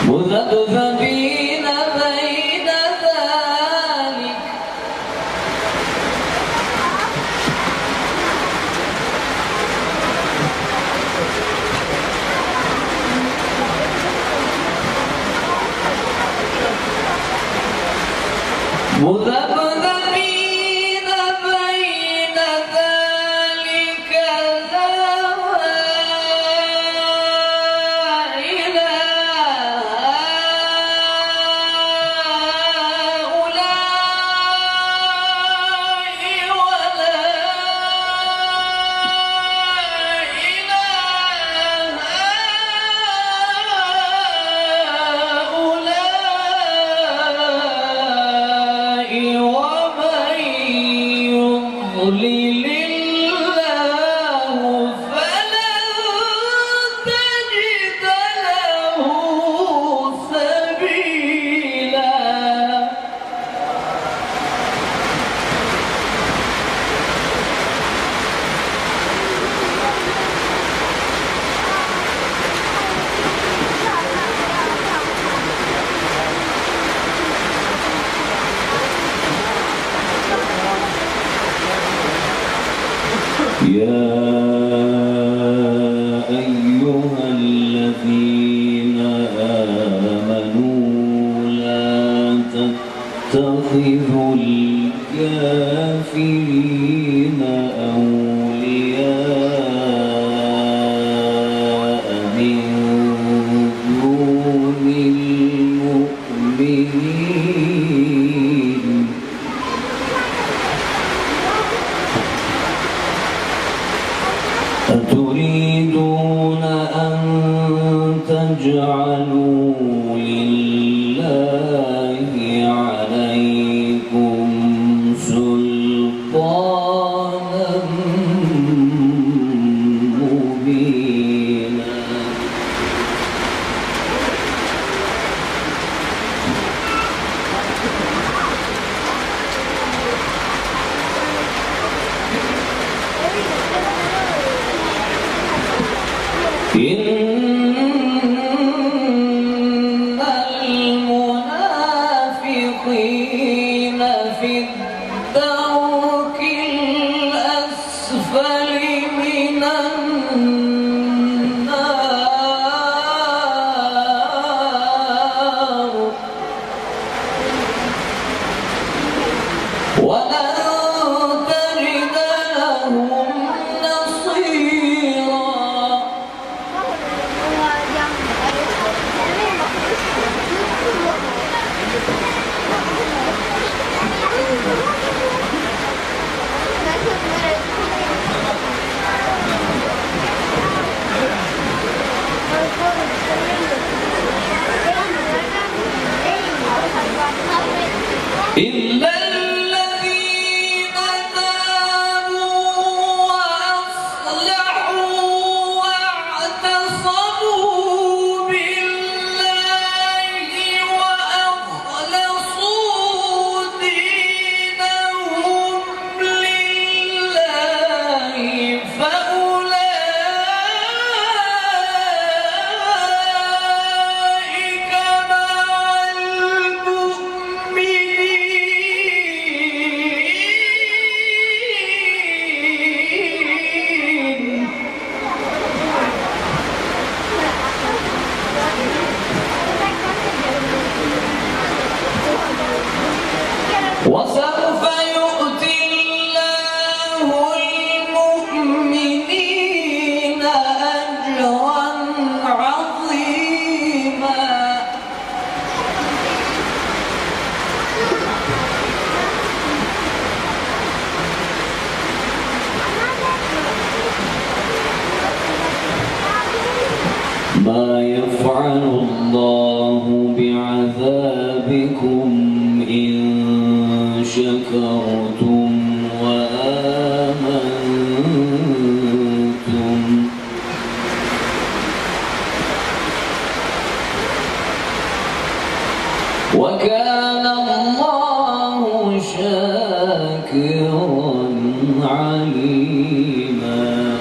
مذبذبين بين ذلك مذبذبين بين ذلك لا إله هؤلاء ولا ومن يضلل الله فلن تجد له سبيلا يا أيها الذين آمنوا لا تتخذوا الكافرين أولياء من دون المؤمنين أتريدون أن تجعلوا لله عليكم سلطانا مبينا إن المنافقين في الدرك الأسفل من النار ولن تجد لهم نصيرا إلا الذين تابوا وأصلحوا واعتصموا بالله وأخلصوا دينهم لله فأولئك مع المؤمنين وسوف يؤتي الله المؤمنين أجرا عظيما ما يفعل الله بعذابكم إن شكرتم وآمنتم وكان الله شاكرا عليما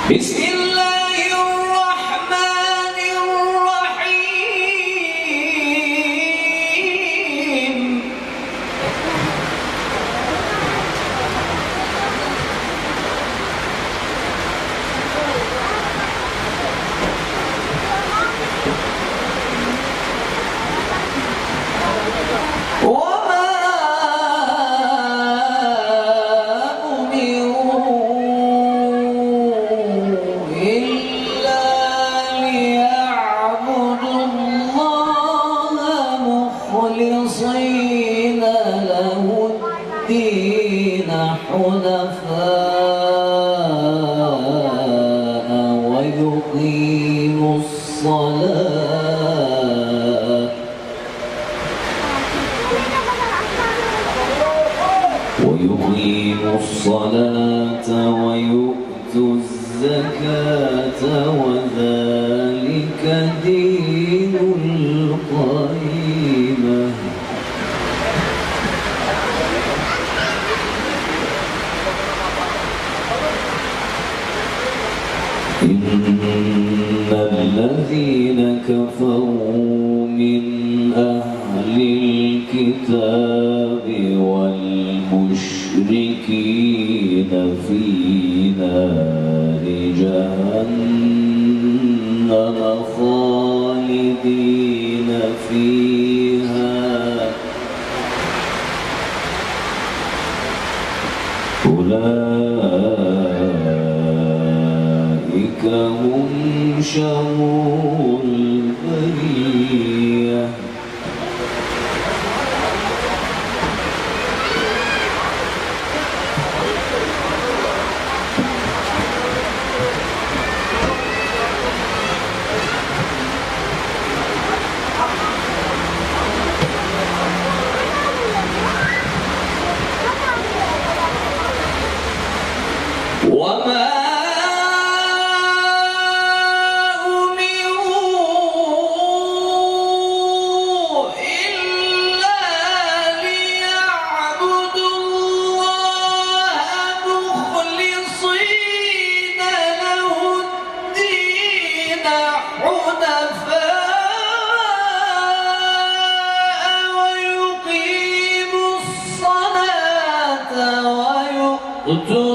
بسم الله الرحمن الرحيم وما أمروا إلا ليعبدوا الله مخلصين له الدين حنفاء ويقيموا الصلاة ويؤتوا الزكاة وذلك دين القيمة إن الذين كفروا من أهل الكتاب والمشركين في نار جهنم خالدين فيها أولئك هم شر البرية وما أمروا إلا ليعبدوا الله مخلصين له الدين حنفاء ويقيموا الصلاة ويؤتوا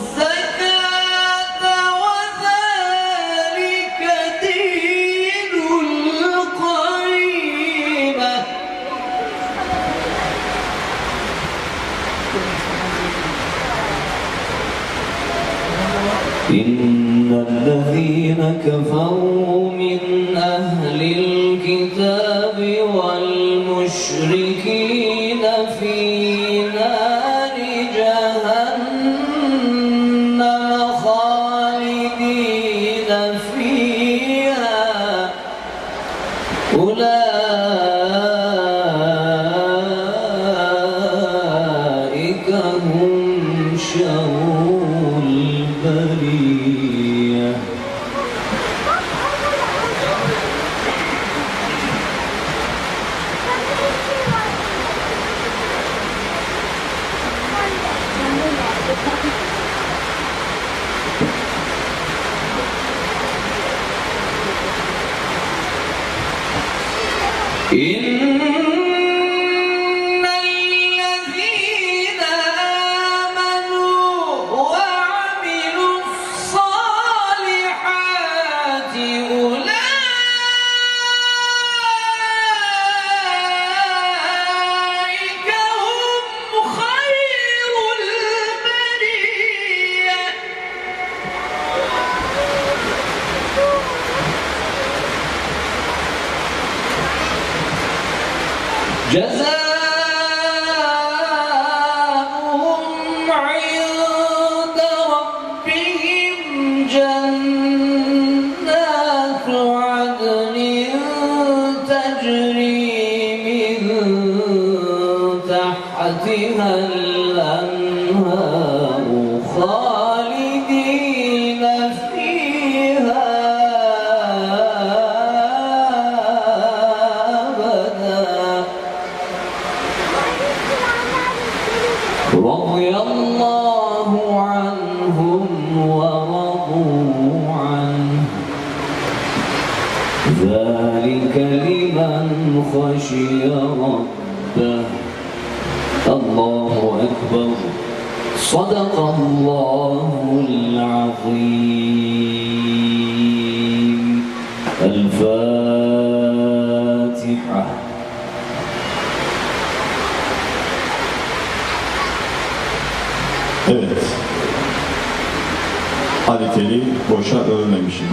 إن الذين كفروا من أهل الكتاب والمشركين في نار جهنم خالدين فيها أولئك هم شر البرية إن الذين آمنوا وعملوا الصالحات أولئك هم خير البرية جزاؤهم عند ربهم جنات عدن تجري من تحتها الأنهار خالدين فيها رضي الله عنهم ورضوا لمن خشي ربه. الله أكبر. صدق الله العظيم. الفاتحة. Evet. Halit Ali boşa ölmemişim.